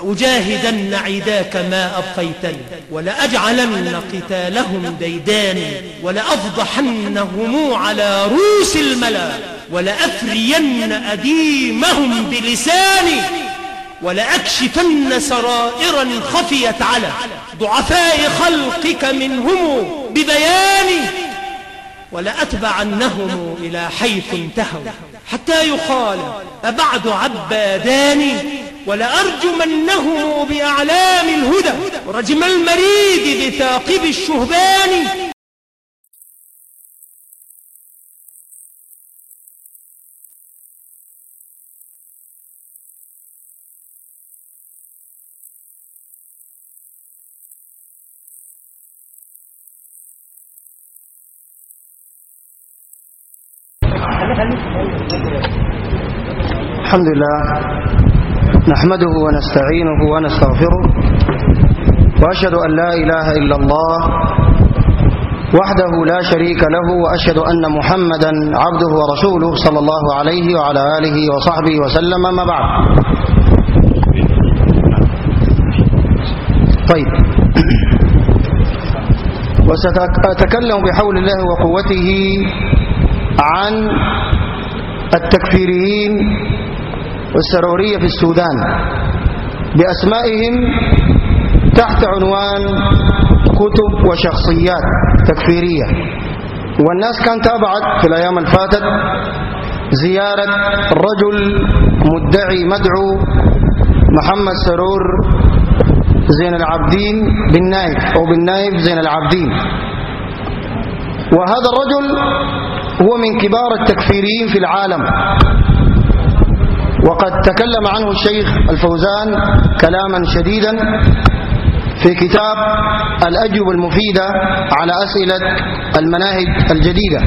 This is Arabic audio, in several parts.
لأجاهدن عداك ما أبقيتني، ولأجعلن قتالهم ديداني، ولأفضحنهم على رؤوس الملا، ولأفرين أديمهم بلساني، ولأكشفن سرائرا خفيت على ضعفاء خلقك منهم ببياني، ولأتبعنهم إلى حيث انتهوا حتى يقال أبعد عباداني، ولأرجمنهم بأعلام الهدى ورجم المريد بثاقب الشهبان. الحمد لله نحمده ونستعينه ونستغفره، وأشهد أن لا إله إلا الله وحده لا شريك له، وأشهد أن محمدا عبده ورسوله صلى الله عليه وعلى آله وصحبه وسلم. ما بعد. طيب، وسأتكلم بحول الله وقوته عن التكفيريين والسرورية في السودان بأسمائهم تحت عنوان كتب وشخصيات تكفيرية. والناس كانت تابعت في الأيام الفاتت زيارة رجل مدعي مدعو محمد سرور زين العابدين بن نايف أو بن نايف زين العابدين. وهذا الرجل هو من كبار التكفيريين في العالم، وقد تكلم عنه الشيخ الفوزان كلاما شديدا في كتاب الأجوبة المفيدة على أسئلة المناهج الجديدة.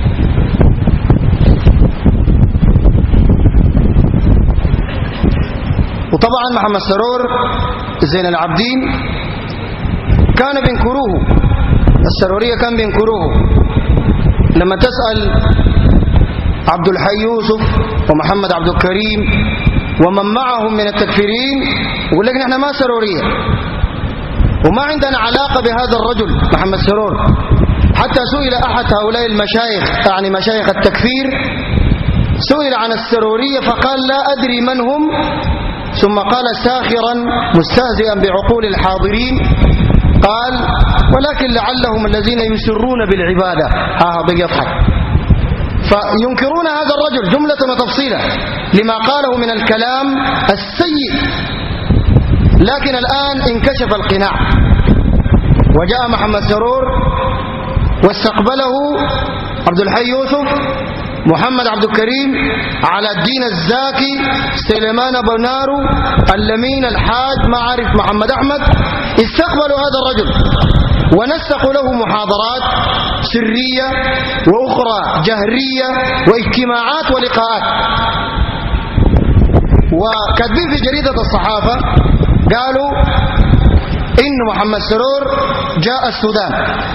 وطبعا محمد سرور زين العابدين كان بينكروه، السرورية كان بينكروه. لما تسأل عبد الحي يوسف ومحمد عبد الكريم ومن معهم من التكفيرين يقول لك نحن ما سرورية وما عندنا علاقة بهذا الرجل محمد سرور. حتى سئل أحد هؤلاء المشايخ، يعني مشايخ التكفير، سئل عن السرورية فقال لا أدري من هم، ثم قال ساخرا مستهزئا بعقول الحاضرين، قال ولكن لعلهم الذين يسرون بالعبادة. بيضحك. فينكرون هذا الرجل جملة وتفصيلا لما قاله من الكلام السيء. لكن الآن انكشف القناع، وجاء محمد سرور واستقبله عبد الحي يوسف، محمد عبد الكريم، على الدين الزاكي، سليمان بنارو، اللمين، الحاج، ما عارف محمد أحمد. استقبلوا هذا الرجل ونسقوا له محاضرات سرية وأخرى جهرية واجتماعات ولقاءات. وكاتبين في جريدة الصحافة قالوا إن محمد سرور جاء السودان.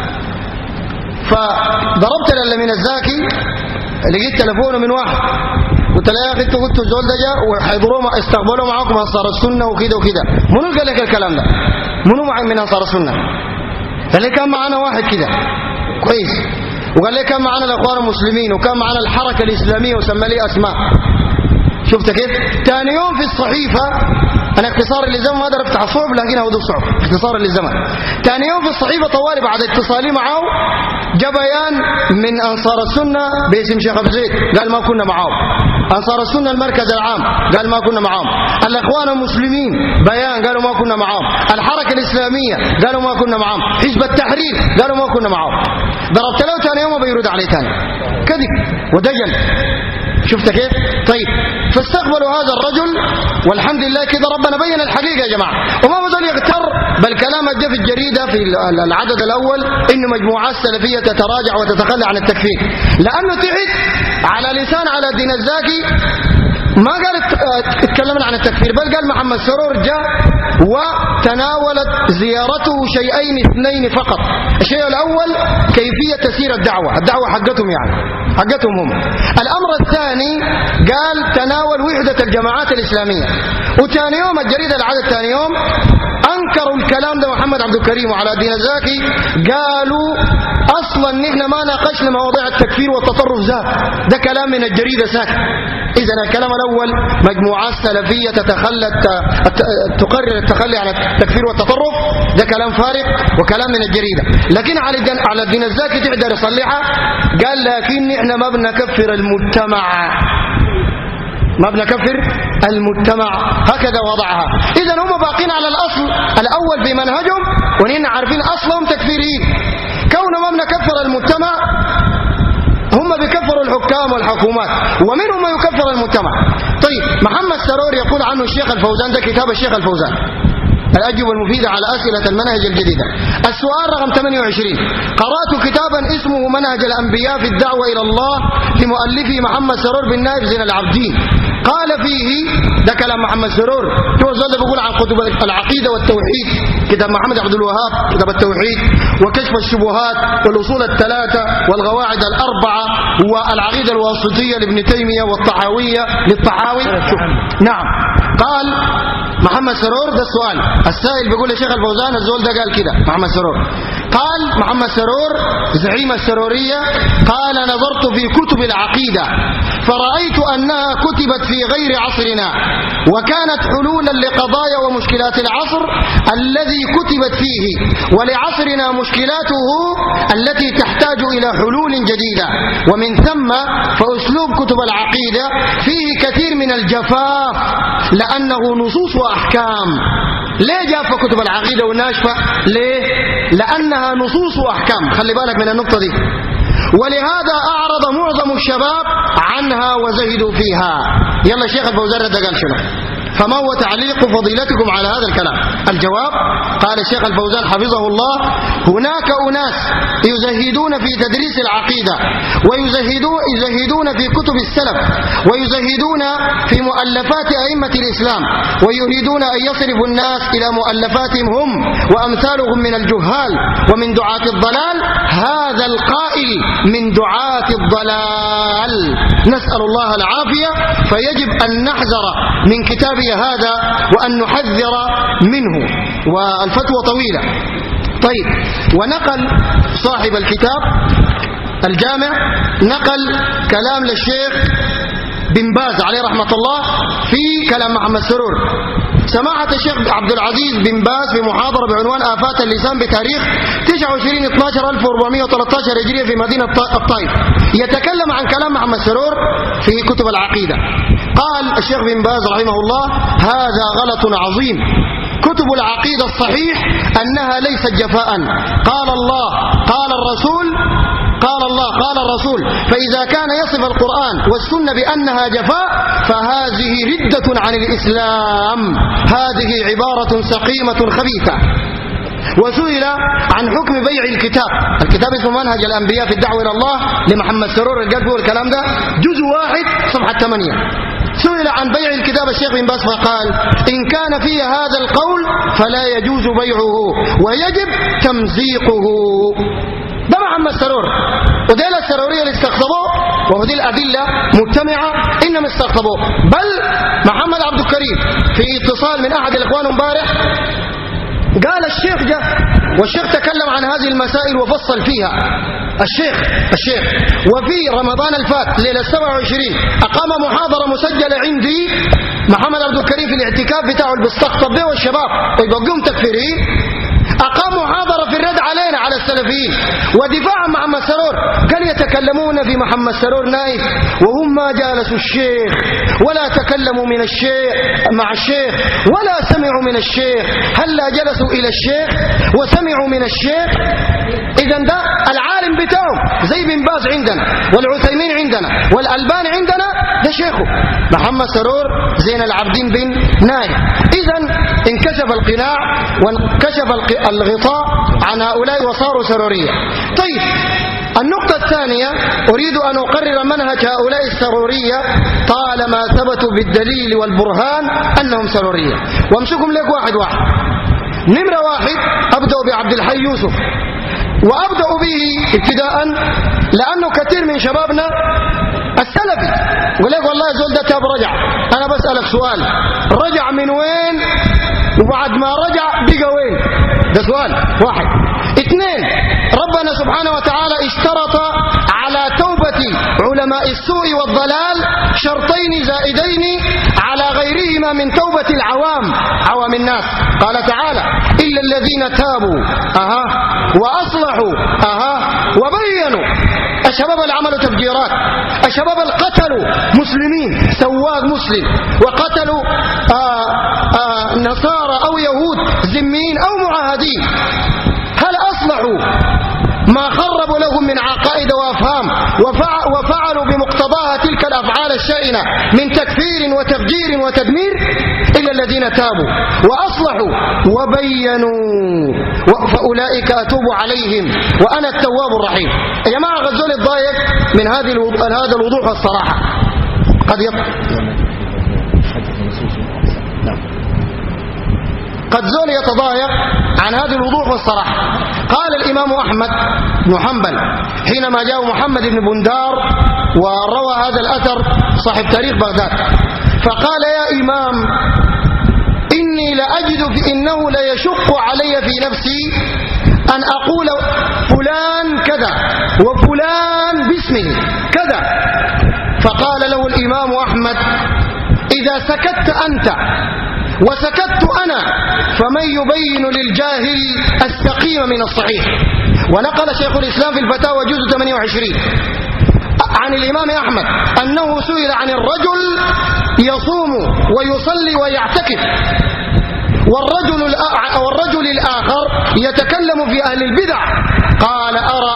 فضربت للمين الزاكي، لقيت تلفونه من واحد، قلت له يا اخي انت قلت الزول ده جاء وحيضروا استقبلوا معاكم انصار السنه وكده وكده. منو قال لك الكلام ده؟ منو معي من انصار السنه؟ قال لي كان معنا واحد كده كويس، وقال لي كان معنا الاخوان المسلمين، وكان معنا الحركه الاسلاميه وسمى لي اسماء. شفت كيف؟ ثاني يوم في الصحيفه، انا اختصار للزمن ما اقدر افتح الصعب لكن هو ده الصعب اختصار للزمن. ثاني يوم في الصحيفه طوالي بعد اتصالي معه جاء بيان من انصار السنه باسم شيخ ابو زيد، قال ما كنا معاهم. انصار السنه المركز العام قال ما كنا معاهم. الاخوان المسلمين بيان قالوا ما كنا معاهم. الحركه الاسلاميه قالوا ما كنا معاهم. حزب التحرير قالوا ما كنا معاهم. ضربت له ثاني يوم بيرد عليه ثاني، كذب ودجل. شفت كيف؟ طيب، فاستقبلوا هذا الرجل، والحمد لله كده ربنا بين الحقيقة يا جماعة. وما بظل يغتر بالكلام اللي في الجريدة في العدد الأول إنه مجموعات سلفية تتراجع وتتخلى عن التكفير، لأنه تحت على لسان على الدين الزاكي ما قال اتكلمنا عن التكفير، بل قال محمد سرور جاء وتناولت زيارته شيئين اثنين فقط. الشيء الأول كيفية تسير الدعوة حقتهم، يعني حقتهم هم. الأمر الثاني قال تناول وحدة الجماعات الإسلامية. وثاني يوم الجريدة العدد ثاني يوم أنكروا الكلام ده محمد عبد الكريم وعلى الدين الزاكي، قالوا أصلا نحن ما ناقشنا مواضيع التكفير والتطرف ذات، ده كلام من الجريدة ساكت. إذن الكلام الأول مجموعات سلفية تقرر التخلي عن التكفير والتطرف، ده كلام فارغ وكلام من الجريدة. لكن على الدين الزاكي تقدر يصلحها، قال لكن نحن ما بنكفر المجتمع، ما بنكفر المجتمع، هكذا وضعها. إذن هم باقين على الأصل الأول في منهجهم، ونحن عارفين أصلهم تكفيريين. كونهم ما بنكفر المجتمع، هم بيكفروا الحكام والحكومات، ومنهم ما يكفر المجتمع. طيب محمد سرور يقول عنه الشيخ الفوزان، ده كتاب الشيخ الفوزان الأجوبة المفيدة على أسئلة المنهج الجديدة. السؤال رقم 28: قرأت كتابا اسمه منهج الأنبياء في الدعوة إلى الله لمؤلفه محمد سرور بن نايف زين العابدين. قال فيه، ده كلام محمد سرور، هو الزول بيقول عن كتب العقيدة والتوحيد، كتاب محمد عبد الوهاب كتاب التوحيد وكشف الشبهات والأصول الثلاثة والقواعد الأربعة والعقيدة الواسطية لابن تيمية والطحاوية للطحاوي. نعم. قال محمد سرور، ده السؤال، السائل بيقول لشيخ الفوزان الزول ده قال كده محمد سرور. قال محمد سرور زعيم السرورية، قال نظرت في كتب العقيدة فرأيت أنها كتبت في غير عصرنا، وكانت حلولا لقضايا ومشكلات العصر الذي كتبت فيه، ولعصرنا مشكلاته التي تحتاج إلى حلول جديدة. ومن ثم فأسلوب كتب العقيدة فيه كثير من الجفاف لأنه نصوص وأحكام. ليه جافة كتب العقيدة وناشفة؟ ليه؟ لأنها نصوص وأحكام، خلي بالك من النقطة دي. ولهذا أعرض معظم الشباب عنها وزهدوا فيها. يلا شيخ الفوزان رد قال شنو؟ فما هو تعليق فضيلتكم على هذا الكلام؟ الجواب: قال الشيخ الفوزان حفظه الله: هناك أناس يزهدون في تدريس العقيدة، ويزهدون في كتب السلف، ويزهدون في مؤلفات أئمة الإسلام، ويريدون أن يصرفوا الناس إلى مؤلفاتهم هم وأمثالهم من الجهال ومن دعاة الضلال. هذا القائل من دعاة الضلال، نسأل الله العافية. فيجب أن نحذر من كتاب هذا وأن نحذر منه، والفتوى طويلة. طيب، ونقل صاحب الكتاب الجامع نقل كلام للشيخ بن باز عليه رحمة الله في كلام محمد سرور. سماحة الشيخ عبد العزيز بن باز في محاضرة بعنوان آفات اللسان بتاريخ 29/12/1413 هجرية في مدينة الطائف، يتكلم عن كلام محمد سرور في كتب العقيدة. قال الشيخ بن باز رحمه الله: هذا غلط عظيم. كتب العقيدة الصحيح أنها ليست جفاء. قال الله قال الرسول، قال الله قال الرسول، فإذا كان يصف القرآن والسنة بأنها جفاء فهذه ردة عن الإسلام، هذه عبارة سقيمة خبيثة. وسئل عن حكم بيع الكتاب اسمه منهج الأنبياء في الدعوة إلى الله لمحمد سرور القلبي، والكلام ده جزء 1 صفحة 8. سئل عن بيع الكتاب الشيخ بن باز فقال: إن كان فيه هذا القول فلا يجوز بيعه ويجب تمزيقه. ده محمد سرور، وديل السرورية اللي استقطبوه، وهذه الأدلة مجتمعة إنهم استقطبوه. بل محمد عبد الكريم في اتصال من أحد الإخوان امبارح قال الشيخ جاء والشيخ تكلم عن هذه المسائل وفصل فيها. الشيخ وفي رمضان الفات ليلة 27 أقام محاضرة مسجلة عندي محمد عبد الكريم في الاعتكاف بتاعه اللي بيستقطب به والشباب ويبقوهم تكفيريين. أقام محاضرة في الرد علينا على السلفيين ودفاع عن محمد سرور. كان يتكلمون في محمد سرور نايف وهم ما جالسوا الشيخ ولا تكلموا من الشيخ مع الشيخ ولا سمعوا من الشيخ. هلا جلسوا إلى الشيخ وسمعوا من الشيخ؟ إذن ده العالم بتاعهم زي بن باز عندنا والعثيمين عندنا والألباني عندنا، ده شيخه محمد سرور زين العابدين بن نايف. إذن انكشف القناع وانكشف الغطاء عن هؤلاء وصاروا سرورية. طيب، النقطة الثانية أريد أن أقرر منهج هؤلاء السرورية طالما ثبتوا بالدليل والبرهان أنهم سرورية، وامسكم لك واحد واحد. نمرة واحد أبدأ بعبد الحي يوسف، وأبدأ به ابتداء لأنه كثير من شبابنا السلفي يقول لك والله زول ده تاب رجع. أنا بسألك سؤال، رجع من وين؟ وبعد ما رجع بقى وين؟ ده سؤال واحد. اثنين، ربنا سبحانه وتعالى اشترط على توبة علماء السوء والضلال شرطين زائدين على غيرهما من توبة العوام، عوام الناس. قال تعالى إلا الذين تابوا وأصلحوا وبينوا. الشباب اللي عملوا تفجيرات، الشباب اللي قتلوا مسلمين، سواق مسلم، وقتلوا نصارى أو يهود ذميين أو معاهدين، هل أصلحوا ما خربوا لهم من عقائد وأفهام وفعلوا بمقتضاها تلك الأفعال الشائنة من تكفير وتفجير وتدمير؟ إلا الذين تابوا وأصلحوا وبينوا فأولئك أتوب عليهم وأنا التواب الرحيم. يا جماعة غزول الضايق من هذا الوضوح والصراحة. قد زول يتضايق عن هذه الوضوح والصراحة. قال الإمام أحمد بن حنبل حينما جاء محمد بن بندار وروى هذا الأثر صاحب تاريخ بغداد، فقال يا إمام إني لأجد إنه ليشق علي في نفسي أن أقول فلان كذا وفلان باسمه كذا. فقال له الإمام أحمد إذا سكت أنت وسكت أنا فمن يبين للجاهل السقيم من الصحيح. ونقل شيخ الإسلام في الفتاوى جزء 28 عن الإمام أحمد أنه سئل عن الرجل يصوم ويصلي ويعتكف والرجل الآخر يتكلم في أهل البدع، قال أرى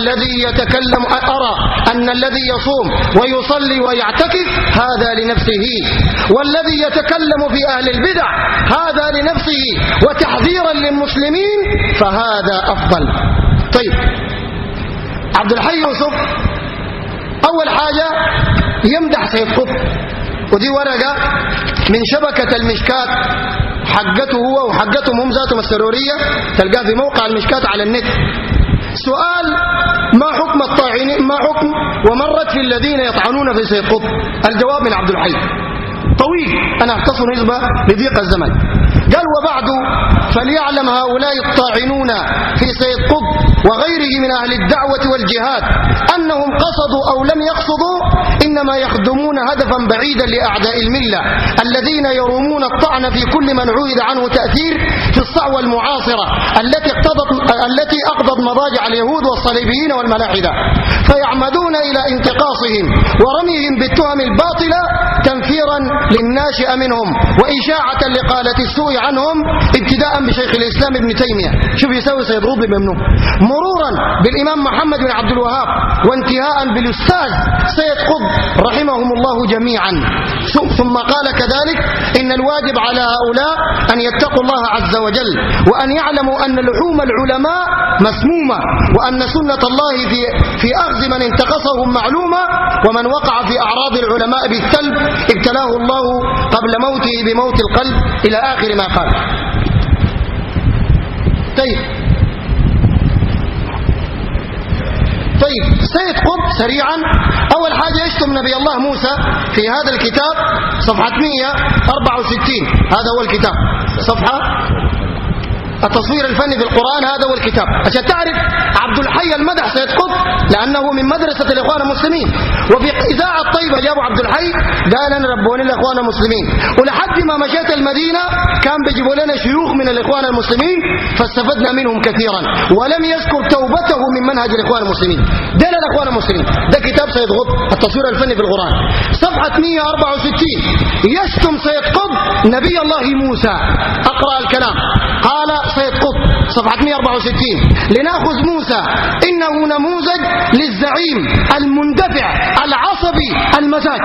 أن الذي يصوم ويصلي ويعتكف هذا لنفسه، والذي يتكلم في أهل البدع هذا لنفسه وتحذيرا للمسلمين فهذا أفضل. طيب، عبد الحي يوسف أول حاجة يمدح سيد قطب، ودي ورقة من شبكة المشكات حقته هو وحقتهم هم ذاتهم السرورية، تلقاه في موقع المشكات على النت. سؤال: ما حكم الطاعنين، ما حكم ومن رد في الذين يطعنون في سيد قطب؟ الجواب من عبد الحي طويل، أنا أختصر نسبة لضيق الزمن. قال: وبعد فليعلم هؤلاء الطاعنون في سيد قطب وغيره من أهل الدعوة والجهاد أنهم قصدوا أو لم يقصدوا إنما يخدمون هدفا بعيدا لأعداء الملة الذين يرومون الطعن في كل من عوهد عنه تأثير في الصعوة المعاصرة التي أقضت مضاجع اليهود والصليبيين والملاحدة، فيعمدون إلى انتقاصهم ورميهم بالتهم الباطلة تنفيرا للناشئ منهم وإشاعة لقالة السوء عنهم، ابتداء بشيخ الإسلام ابن تيمية، شوف يسوي سيد قطب بممنوع، مرورا بالإمام محمد بن عبد الوهاب، وانتهاء بالأستاذ سيد قطب رحمهم الله جميعا. ثم قال كذلك: إن الواجب على هؤلاء أن يتقوا الله عز وجل وأن يعلموا أن لحوم العلماء مسمومة، وأن سنة الله في أخذ من انتقصهم معلومة، ومن وقع في أعراض العلماء بالسلب ابتلاه الله قبل موته بموت القلب، إلى آخر ما قال. طيب، سيد قطب سريعا أول حاجة يشتم نبي الله موسى في هذا الكتاب صفحة 164، هذا هو الكتاب، صفحة التصوير الفني في القرآن، هذا هو الكتاب، عشان تعرف عبد الحي المدح سيد قطب لأنه من مدرسة الإخوان المسلمين. وفي إذاعة طيبة جابوا عبد الحي قال: أنا ربوني الإخوان المسلمين، ولحد ما مشيت المدينة كان بيجيبوا لنا شيوخ من الإخوان المسلمين فاستفدنا منهم كثيرا، ولم يذكر توبته من منهج الإخوان المسلمين. ده الإخوان المسلمين، ده كتاب سيد قطب التصوير الفني في القرآن، صفحة 164 يشتم سيد قطب نبي الله موسى. أقرأ الكلام. قال سيد قطب صفحة 164: لنأخذ موسى إنه نموذج للزعيم المندفع العصبي المزاج.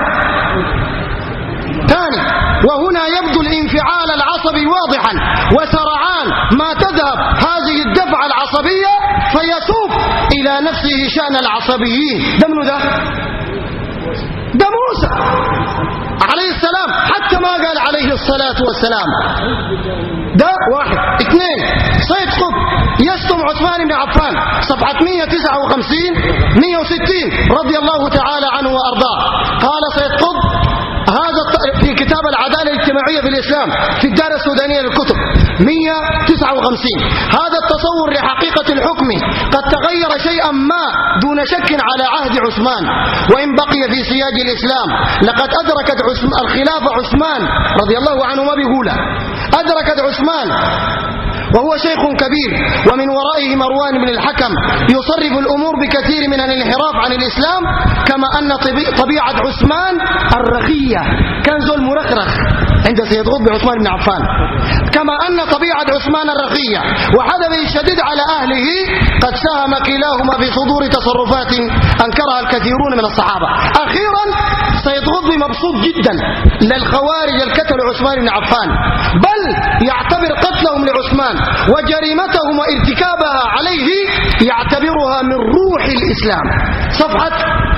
ثاني: وهنا يبدو الانفعال العصبي واضحا، وسرعان ما تذهب هذه الدفعة العصبية فيسوق إلى نفس نفسه شأن العصبيين. ده منو ده؟ ده موسى عليه السلام، حتى ما قال عليه الصلاة والسلام. ده واحد. اثنين، سيد قطب يشتم عثمان بن عفان، صفحة 159 160 رضي الله تعالى عنه وأرضاه. قال سيد قطب هذا في كتاب العدالة الاجتماعية في الإسلام في الدار السودانية للكتب 159، هذا التصور لحقيقة الحكم قد تغير شيئا ما دون شك على عهد عثمان، وإن بقي في سياج الإسلام. لقد أدركت الخلافة عثمان رضي الله عنه، ما بيقوله، أدركت عثمان وهو شيخ كبير، ومن ورائه مروان بن الحكم يصرف الأمور بكثير من الانحراف عن الإسلام، كما أن طبيعة عثمان الرخية، كان زول مرخرخ عند سيد قطب عثمان بن عفان، كما أن طبيعة عثمان الرخية وحدبه الشديد على أهله قد ساهم كلاهما في صدور تصرفات أنكرها الكثيرون من الصحابة. أخيرا سيد قطب مبسوط جدا للخوارج القتل عثمان بن عفان، بل يعتبر قتلهم لعثمان وجريمتهم وارتكابها عليه يعتبرها من روح الإسلام. صفحة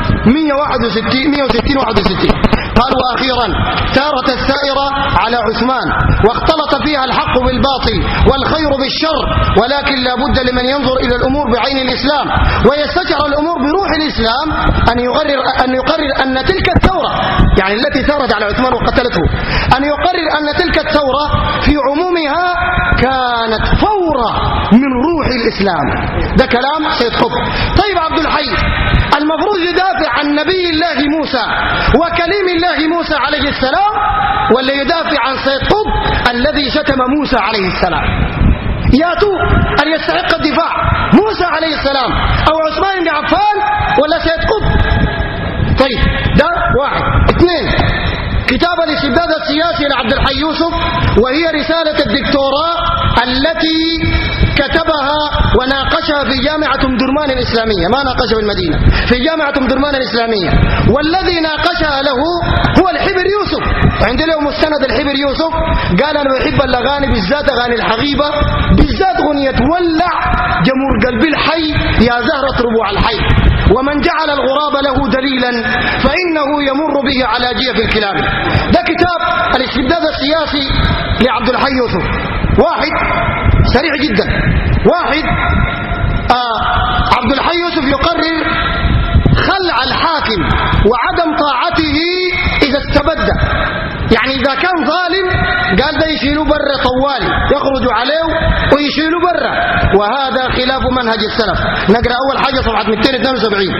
161 قال: وأخيرا ثارت الثائرة على عثمان، واختلط فيها الحق بالباطل والخير بالشر، ولكن لا بد لمن ينظر إلى الأمور بعين الإسلام ويستشعر الأمور بروح الإسلام أن يقرر أن تلك الثورة، يعني التي ثارت على عثمان وقتلته، أن يقرر أن تلك الثورة في عمومها كانت فورة من روح الإسلام. ده كلام سيد قطب. طيب عبد الحي المفروض يدافع عن نبي الله موسى وكليم الله موسى عليه السلام، ولا يدافع عن سيد قطب الذي شتم موسى عليه السلام؟ ياتوا أن يستحق الدفاع موسى عليه السلام أو عثمان بن عفان ولا سيد قطب؟ طيب ده واحد. اثنين، كتاب الاستبداد السياسي لعبد الحي يوسف، وهي رسالة الدكتوراه التي كتبها وناقشها في جامعة أم درمان الإسلامية، ما ناقشها في المدينة، في جامعة أم درمان الإسلامية، والذي ناقشها له هو الحبر يوسف. عند له مستند الحبر يوسف، قال أنا بحب الأغاني، بالذات أغاني الحقيبة، بالذات غنية ولع جمهور قلبي الحي يا زهرة ربوع الحي، ومن جعل الغراب له دليلا فإنه يمر به على جيف الكلاب. ده كتاب الاستبداد السياسي لعبد الحي يوسف. واحد سريع جدا. واحد، عبد الحي يوسف يقرر خلع الحاكم وعدم طاعته إذا استبد، يعني إذا كان ظالم قال ده يشيلوا برا طوالي، يخرجوا عليه ويشيلوا برا، وهذا خلاف منهج السلف. نقرأ أول حاجة صفحة 272.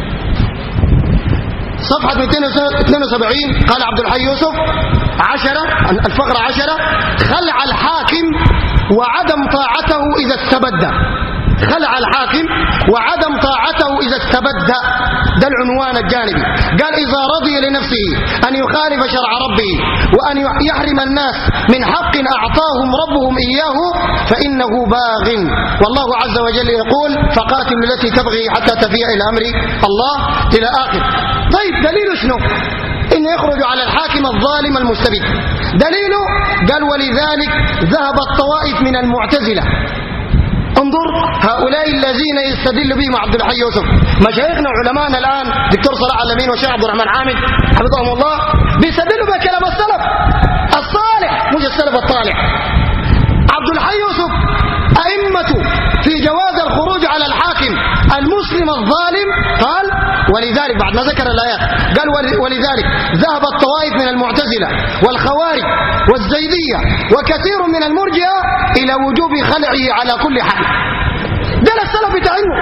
صفحة 272 قال عبد الحي يوسف 10 الفقرة 10: خلع الحاكم وعدم طاعته إذا استبد. خلع الحاكم وعدم طاعته إذا استبد، ده العنوان الجانبي. قال: إذا رضي لنفسه أن يخالف شرع ربه وأن يحرم الناس من حق أعطاهم ربهم إياه فإنه باغ، والله عز وجل يقول: فقاتلوا التي تبغي حتى تفيء إلى أمر الله، إلى آخر. طيب دليل شنو؟ إن يخرج على الحاكم الظالم المستبد. دليله قال: ولذلك ذهب الطوائف من المعتزلة. انظر هؤلاء الذين يستدل بهم عبد الحي يوسف، مشايخنا وعلماءنا الآن دكتور صلاح الأمين والشيخ عبد الرحمن عامد حفظهم الله، بيستدلوا بكلام السلف الصالح مش السلف الطالح. عبد الحي يوسف أئمة في جواز الخروج على الحاكم المسلم الظالم، قال: ولذلك بعد ما ذكر الآيات قال: ولذلك ذهب الطوائف من المعتزلة والخوارج والزيدية وكثير من المرجئة إلى وجوب خلعه على كل حال. ده السلف بتاعنا.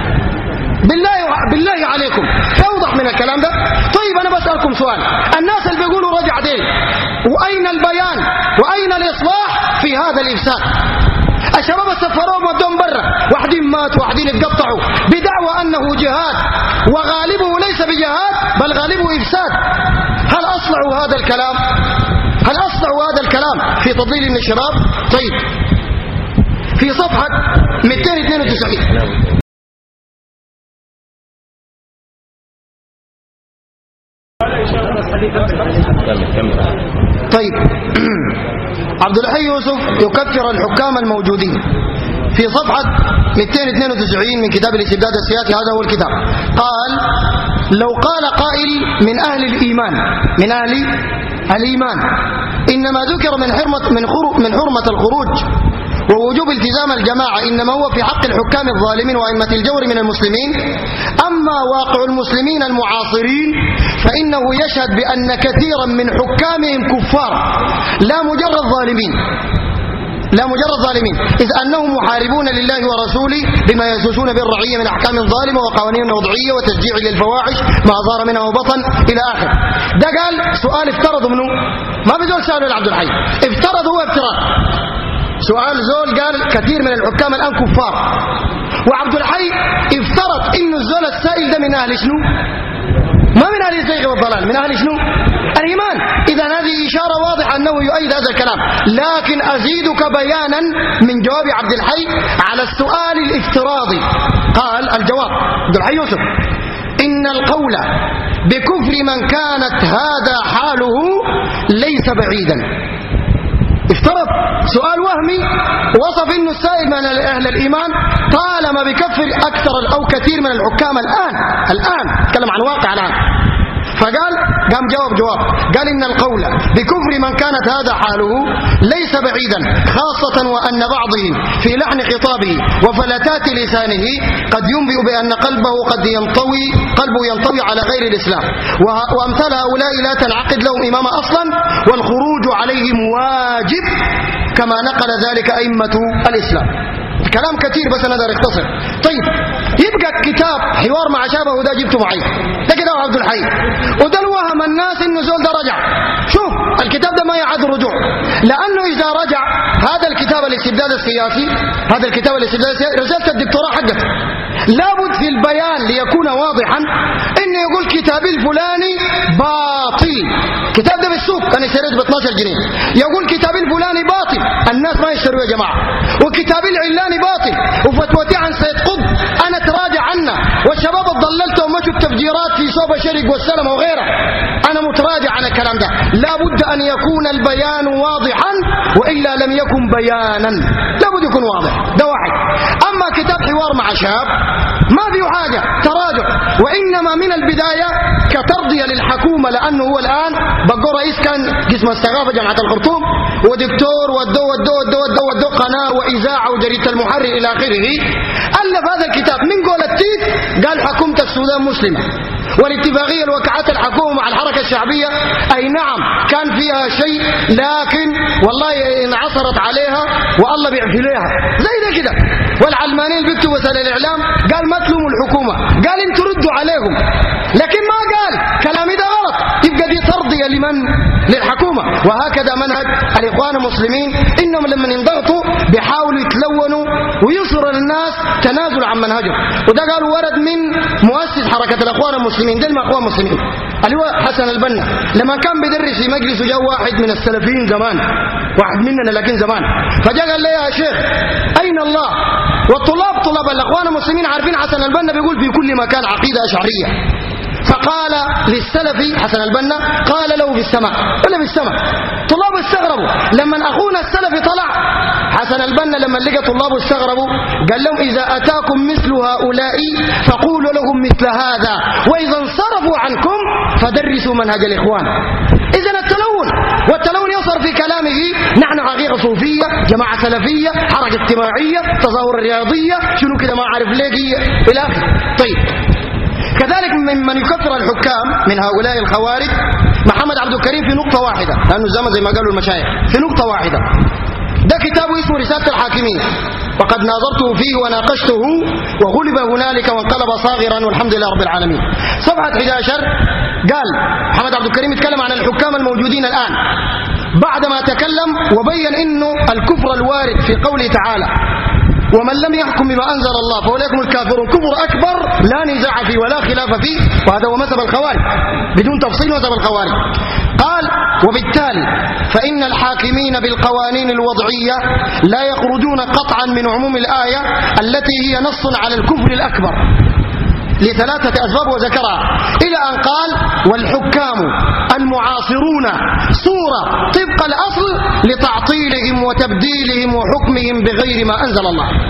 بالله عليكم أوضح من الكلام ده. طيب أنا بسألكم سؤال، الناس اللي بيقولوا رجع دين، وأين البيان وأين الإصلاح في هذا الإفساد؟ الشباب سفروهم ودهم برا، واحدين ماتوا واحدين اتقطعوا بدعوى أنه جهاد، وغالبه ليس بجهاد بل غالبه إفساد. هل أصلعوا هذا الكلام؟ هل أصلعوا هذا الكلام في تضليل من الشباب؟ طيب في صفحة 292 طيب عبد الحي يوسف يكفر الحكام الموجودين في صفحة 292 من كتاب الاستبداد السياسي. هذا هو الكتاب. قال: لو قال قائل من أهل الإيمان، من أهل الإيمان، إنما ذكر من حرمة الخروج ووجوب التزام الجماعة إنما هو في حق الحكام الظالمين وأئمة الجور من المسلمين، أما واقع المسلمين المعاصرين فإنه يشهد بأن كثيرا من حكامهم كفار لا مجرد ظالمين، إذ أنهم محاربون لله ورسوله بما يسوسون بالرعية من أحكام ظالمة وقوانين وضعية وتشجيع للفواحش ما ظهر منها وبطن إلى آخر. ده قال سؤال افترض منه، ما بزول سأله لعبد الحي، افترض هو افتراض. سؤال زول قال كثير من الحكام الآن كفار، وعبد الحي افترض إنه الزول السائل ده من أهل شنو؟ ما من أهل الزيغ والضلال، من أهل شنو؟ الإيمان. إذا هذه إشارة واضحة أنه يؤيد هذا الكلام. لكن أزيدك بيانا من جواب عبد الحي على السؤال الافتراضي. قال الجواب عبد الحي يوسف: إن القول بكفر من كانت هذا حاله ليس بعيدا. افترض سؤال وهمي وصف انه السائل من اهل الايمان طالما بكفر اكثر او كثير من الحكام الان تكلم عن واقع الان. فقال قام جواب قال: إن القول بكفر من كانت هذا حاله ليس بعيدا، خاصة وأن بعضهم في لحن خطابه وفلتات لسانه قد ينبئ بأن قلبه ينطوي على غير الإسلام، وأمثال هؤلاء لا تنعقد لهم إمامة أصلا، والخروج عليهم واجب كما نقل ذلك أئمة الإسلام. كلام كثير بس أنا دار اختصر. طيب يبقى كتاب حوار مع شابه وده جبته معي، ده كتاب عبد الحي، وده الوهم الناس انه زول ده رجع. شوف الكتاب ده ما يعد رجوع، لانه اذا رجع هذا الكتاب الاستبداد السياسي، رسالة الدكتوراه حقته لابد في البيان ليكون واضحا انه يقول كتابي الفلاني باطل. كتاب ده بالسوق انا اشتريته ب 12 جنيه، يقول كتابي الفلاني باطل، الناس ما يشتروه يا جماعه، وكتابي العلاني باطل، وفتوتي عن سيد قطب انا تراجع عنها، والشباب ضللته ومشوا التفجيرات في صوب شرق والسلمة وغيره، انا متراجع عن الكلام ده. لابد ان يكون البيان واضحا، والا لم يكن بيانا، لابد يكون واضح. ده واحد. اما كتاب حوار مع شاب ما فيه حاجه تراجع، وانما من البدايه كترضيه للحكومه، لانه هو الان بقى رئيس كان قسم الثقافه جامعه الخرطوم، ودكتور ودو قناه واذاعه وجريده المحرر الى اخره. الف هذا الكتاب من قول التيت، قال حكومه السودان مسلمه، والاتفاقيه اللي وقعتها الحكومه مع الحركه الشعبيه اي نعم كان فيها شيء، لكن والله انعصرت عليها والله بيعفليها زي ده كده. والعلمانيين اللي بيكتبوا وسائل الاعلام قال ما تلوموا الحكومه، قال انتوا ردوا عليهم، لكن ما قال كلامي ده غلط، يبقى دي ترضيه للحكومه. وهكذا منهج الاخوان المسلمين، انهم لما ينضغطوا بيحاولوا يتلونوا ويصروا للناس تنازل عن منهجهم. وده قالوا ورد من مؤسس حركه الاخوان المسلمين، ده الاخوان المسلمين اللي هو حسن البنا، لما كان بيدرس في مجلس جاء واحد من السلفيين زمان، واحد مننا لكن زمان، فجاء قال لي يا شيخ اين الله؟ طلاب الاخوان المسلمين عارفين حسن البنا بيقول في كل مكان عقيده اشعريه. فقال للسلفي حسن البنا قال له في السماء ولا في السماء. طلاب استغربوا لما اخونا السلفي طلع. حسن البنا لما لقى طلابه استغربوا قال لهم اذا اتاكم مثل هؤلاء فقولوا لهم مثل هذا، واذا انصرفوا عنكم فدرسوا منهج الاخوان. اذا والتلون يصر في كلامه نحن حقيقه صوفيه، جماعه سلفيه، حركه اجتماعيه، تظاهر رياضيه، شنو كده ما عارف ليه الى اخره. طيب كذلك ممن يكفر الحكام من هؤلاء الخوارج محمد عبد الكريم في نقطة واحدة، لأنه الزمن زي ما قالوا المشايخ في نقطة واحدة. ده كتابه اسمه رسالة الحاكمية، وقد ناظرته فيه وناقشته وغلب هنالك وانقلب صاغرا والحمد لله رب العالمين. صفحة 11 قال محمد عبد الكريم يتكلم عن الحكام الموجودين الآن بعدما تكلم وبين انه الكفر الوارد في قوله تعالى ومن لم يحكم بما أنزل الله فأولئك هم الكافرون كفر أكبر لا نزاع فيه ولا خلاف فيه، وهذا هو مذهب الخوارج بدون تفصيل مذهب الخوارج. قال وبالتالي فإن الحاكمين بالقوانين الوضعية لا يخرجون قطعا من عموم الآية التي هي نص على الكفر الأكبر لثلاثة أسباب وذكرها، إلى أن قال والحكام المعاصرون صورة طبق الأصل لتعطيلهم وتبديلهم وحكمهم بغير ما أنزل الله.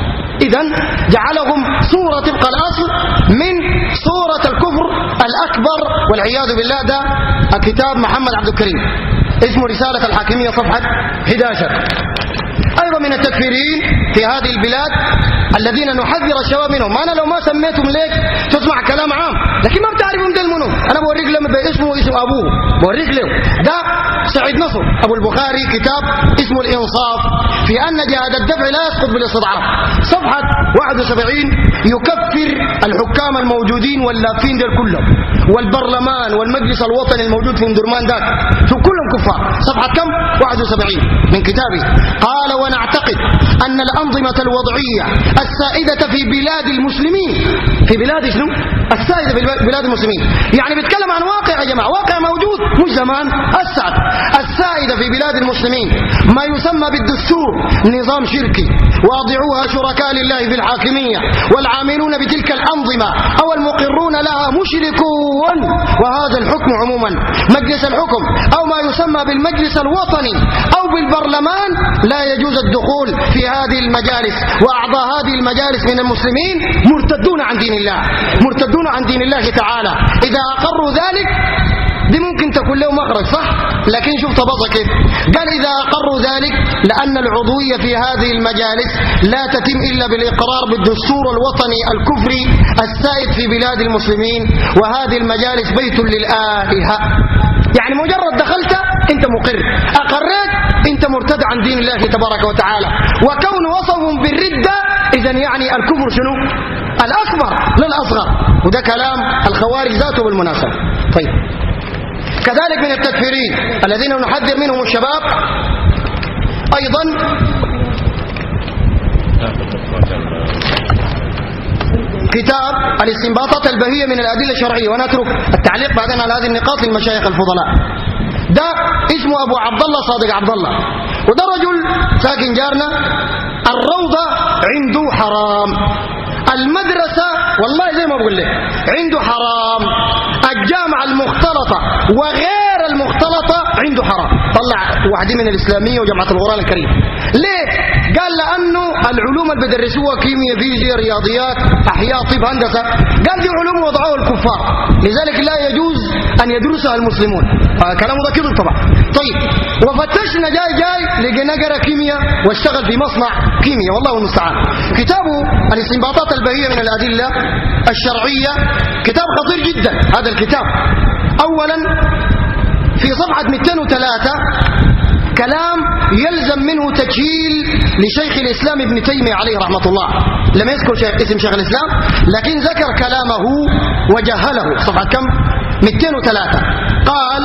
إذن جعلهم صورة طبق الأصل من صورة الكفر الأكبر والعياذ بالله. ده الكتاب محمد عبد الكريم اسمه رسالة الحاكمية صفحة 11. أيضا من التكفيرين في هذه البلاد الذين نحذر الشباب منهم. أنا لو ما سميتهم ليك تسمع كلام عام لكن ما بتعرفهم ده المنو. أنا بوريك لما اسمه اسم أبوه بوريك له. ده سعيد نصر أبو البخاري كتاب اسمه الإنصاف في أن جهاد الدفع لا يسقط بالاستضعاف صفحة 71 يكفر الحكام الموجودين واللافين دول كلهم والبرلمان والمجلس الوطني الموجود في درمان ذاك كلهم كفار. صفحة كم؟ 71 من كتابه. قال ونعتقد أن الأنظمة الوضعية السائدة في بلاد المسلمين في بلاد شنو؟ السائدة في بلاد المسلمين يعني بيتكلم عن واقع يا جماعة واقع موجود مش زمان السعد. السائدة في بلاد المسلمين ما يسمى بالدستور نظام شركي واضعوها شركاء لله في الحاكمية والعاملون بتلك الأنظمة أو المقرون لها مشركون. وهذا الحكم عموما مجلس الحكم أو ما يسمى بالمجلس الوطني أو بالبرلمان لا يجوز الدخول في هذه المجالس. وأعضاء هذه المجالس من المسلمين مرتدون عن دين الله مرتدون عن دين الله تعالى. إذا أقروا ذلك دي ممكن تكون له مخرج صح لكن شوف تبص كيف قال إذا أقروا ذلك لأن العضوية في هذه المجالس لا تتم إلا بالإقرار بالدستور الوطني الكفري السائد في بلاد المسلمين وهذه المجالس بيت للآلهة. يعني مجرد دخلت انت مقر أقريت انت مرتد عن دين الله تبارك وتعالى. وكون وصفهم بالردة إذن يعني الكفر شنو؟ الأكبر لا الأصغر. وده كلام الخوارج ذاته بالمناسبة. طيب كذلك من التكفيرين الذين نحذر منهم الشباب أيضا كتاب الاستنباطات البهية من الأدلة الشرعية. ونترك التعليق بعدين على هذه النقاط للمشايخ الفضلاء. ده اسمه أبو عبد الله صادق عبد الله وده رجل ساكن جارنا. الروضة عنده حرام المدرسة والله زي ما بقول لك عنده حرام الجامعة المختلطة وغير المختلطة عنده حرام. طلع واحدين من الإسلامية وجامعة القرآن الكريم. ليه؟ قال لأنه العلوم اللي بدرسوها كيمياء فيزياء رياضيات أحياء طب هندسة قال دي علوم وضعوها الكفار لذلك لا يجوز أن يدرسها المسلمون. كلامه ده كذب طبعا. طيب وفتشنا جاي لقينا قرا كيمياء واشتغل في مصنع كيمياء والله المستعان. كتابه الاستنباطات البهية من الأدلة الشرعية كتاب خطير جدا هذا الكتاب. أولا في صفحة 203 كلام يلزم منه تجهيل لشيخ الإسلام ابن تيمية عليه رحمة الله. لم يذكر اسم شيخ الإسلام لكن ذكر كلامه وجهله. صفحة كم؟ 203 قال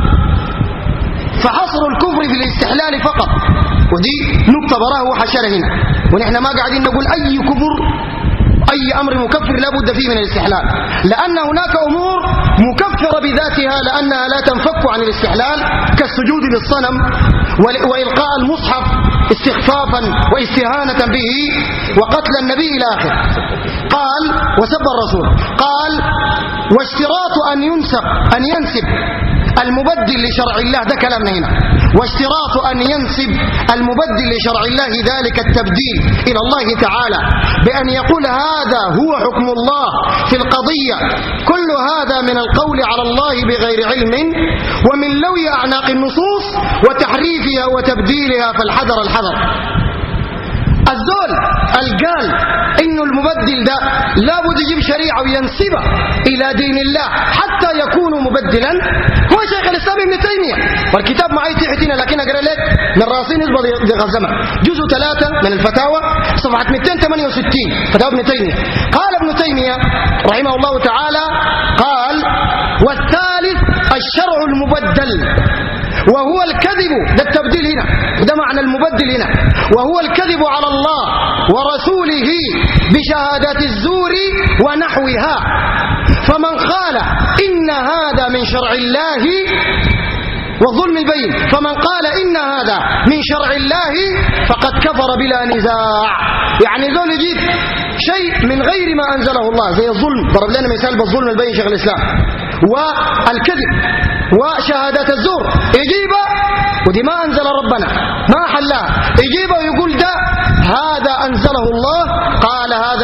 فحصر الكفر في الاستحلال فقط. ودي نقطة براه وحشرة هنا ونحن ما قاعدين نقول أي كفر أي أمر مكفر لا بد فيه من الاستحلال لأن هناك أمور مكفرة بذاتها لأنها لا تنفك عن الاستحلال كالسجود للصنم وإلقاء المصحف استخفافا واستهانة به وقتل النبي إلى آخر. قال وسب الرسول. قال واشتراط أن ينسب المبدل لشرع الله ده كلامنا هنا. واشتراط أن ينسب المبدل لشرع الله ذلك التبديل إلى الله تعالى بأن يقول هذا هو حكم الله في القضية كل هذا من القول على الله بغير علم ومن لوي أعناق النصوص وتحريفها وتبديلها فالحذر الحذر. الزول القال إنه المبدل ده لابد يجيب شريعة وينسبها إلى دين الله حتى يكون مبدلا هو شيخ الإسلام ابن تيمية. والكتاب معي تحتنا لكن أقرأ لك من راسين يزبط يغزمها جزء 3 من الفتاوى صفحة 268 فتاوى ابن تيمية. قال ابن تيمية رحمه الله تعالى قال والثالث الشرع المبدل وهو الكذب. ده التبديل هنا وده معنى المبدل هنا وهو الكذب على الله ورسوله بشهادات الزور ونحوها. فمن قال إن هذا من شرع الله والظلم البين فمن قال إن هذا من شرع الله فقد كفر بلا نزاع. يعني ذول يجيب شيء من غير ما أنزله الله زي الظلم. ضرب لنا مثال بالظلم البين شيخ الإسلام والكذب وشهادات الزور يجيبه ودي ما أنزل ربنا ما حلها يجيبه ويقول ده هذا أنزله الله. قال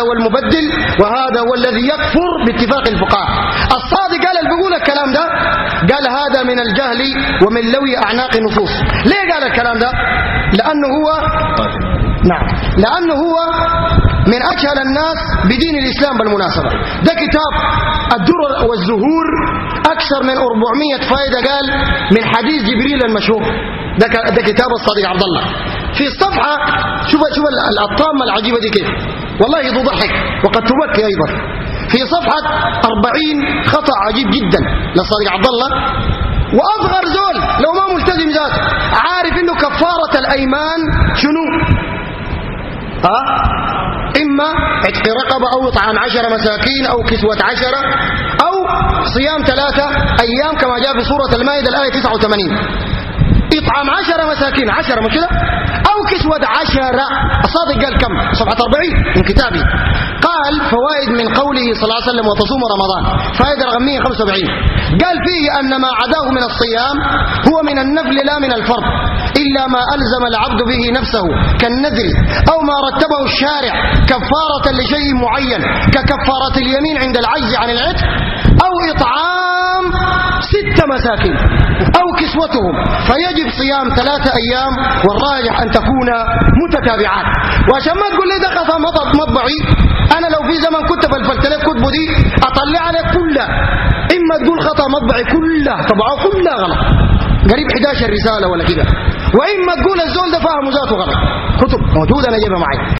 هو المبدل وهذا هو الذي يكفر باتفاق الفقهاء. الصادق قال اللي بيقول الكلام ده قال هذا من الجهل ومن لوي أعناق النصوص. ليه قال الكلام ده؟ لأنه هو من أجهل الناس بدين الإسلام. بالمناسبة ده كتاب الدرر والزهور أكثر من 400 فائدة قال من حديث جبريل المشهور. ده كتاب الصادق عبد الله. في الصفحة شوف الطامة العجيبة دي كيف، والله تضحك وقد تبكي أيضا. في صفحة 40 خطأ عجيب جدا للصادق عبد الله. وأصغر زول لو ما ملتزم ذات عارف إنه كفارة الأيمان شنو؟ إما عتق رقبة أو إطعام 10 مساكين أو كسوة 10 أو صيام 3 أيام كما جاء في سورة المائدة الآية 89. إطعام 10 مساكين 10 مش كده؟ أو كسوة 10. الصادق قال كم؟ صفحة 40 من كتابه. قال فوائد من قوله صلى الله عليه وسلم وتصوم رمضان، فائدة رقم 175. قال فيه أن ما عداه من الصيام هو من النفل لا من الفرض، إلا ما ألزم العبد به نفسه كالنذر أو ما رتبه الشارع كفارة لشيء معين ككفارة اليمين عند العجز عن العتق أو إطعام 6 مساكين أو كسوتهم، فيجب صيام 3 أيام والراجح أن تكون متتابعات. وعشان ما تقول لي ده خطأ مطبعي، أنا لو في زمن كنت فلفلت لك كتبه دي أطلع عليك كلها. إما تقول خطأ مطبعي كلها طبعه كلها غلط قريب 11 رسالة ولا كده، وإما تقول الزول ده فاهم ذاته غلط. كتب موجودة أنا جايبها معي.